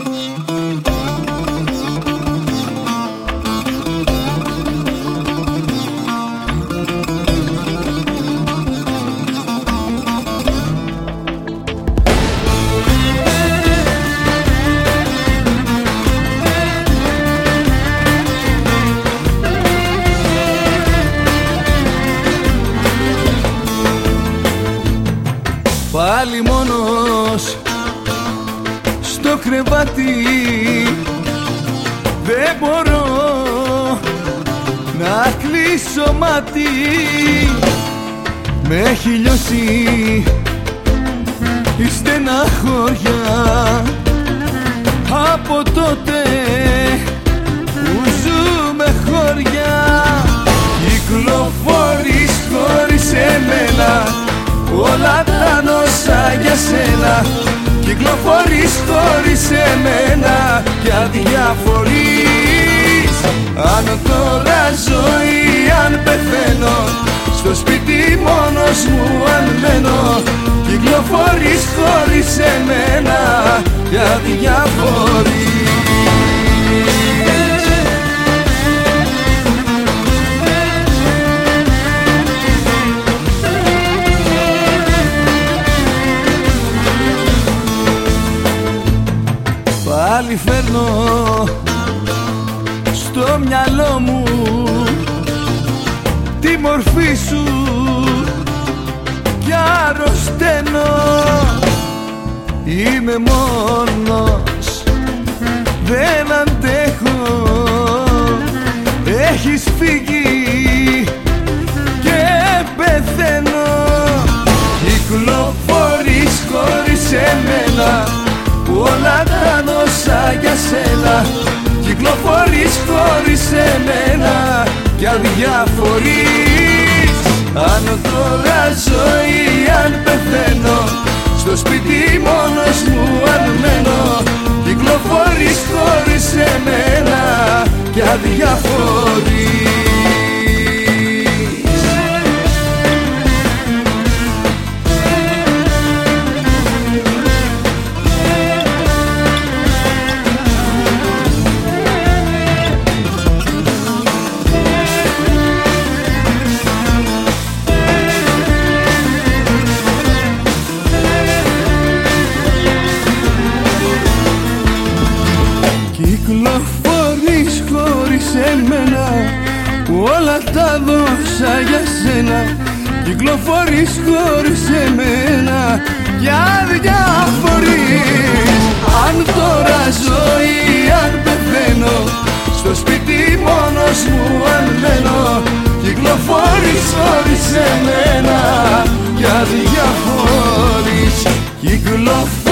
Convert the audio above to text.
Πάλι μόνος στο κρεβάτι, δεν μπορώ να κλείσω μάτι. Με έχει λιώσει η στεναχώρια από τότε που ζούμε χώρια. Κυκλοφορείς χωρίς εμένα, όλα τα νόσα για σένα. Κυκλοφορείς χωρίς εμένα και αδιαφορείς. Αν τώρα ζω ή αν πεθαίνω, στο σπίτι μόνος μου αν μένω. Κυκλοφορείς χωρίς εμένα και αδιαφορείς. Πάλι φέρνω στο μυαλό μου τη μορφή σου κι αρρωσταίνω. Είμαι μόνος, δεν αντέχω, έχεις φύγει και πεθαίνω. Κυκλοφορείς χωρίς εμένα, όλα τα νόσα για σένα. Κυκλοφορείς χωρίς εμένα κι αδιαφορείς. Αν τώρα ζω ή αν πεθαίνω, στο σπίτι μόνος μου αν μένω. Κυκλοφορείς χωρίς εμένα κι αδιαφορείς. Κυκλοφορείς χωρίς εμένα, όλα τα δώσα για σένα. Κυκλοφορείς χωρίς εμένα κι αδιαφορείς. Αν τώρα ζω ή αν πεθαίνω, στο σπίτι μόνος μου αν μένω. Κυκλοφορείς χωρίς εμένα κι αδιαφορείς.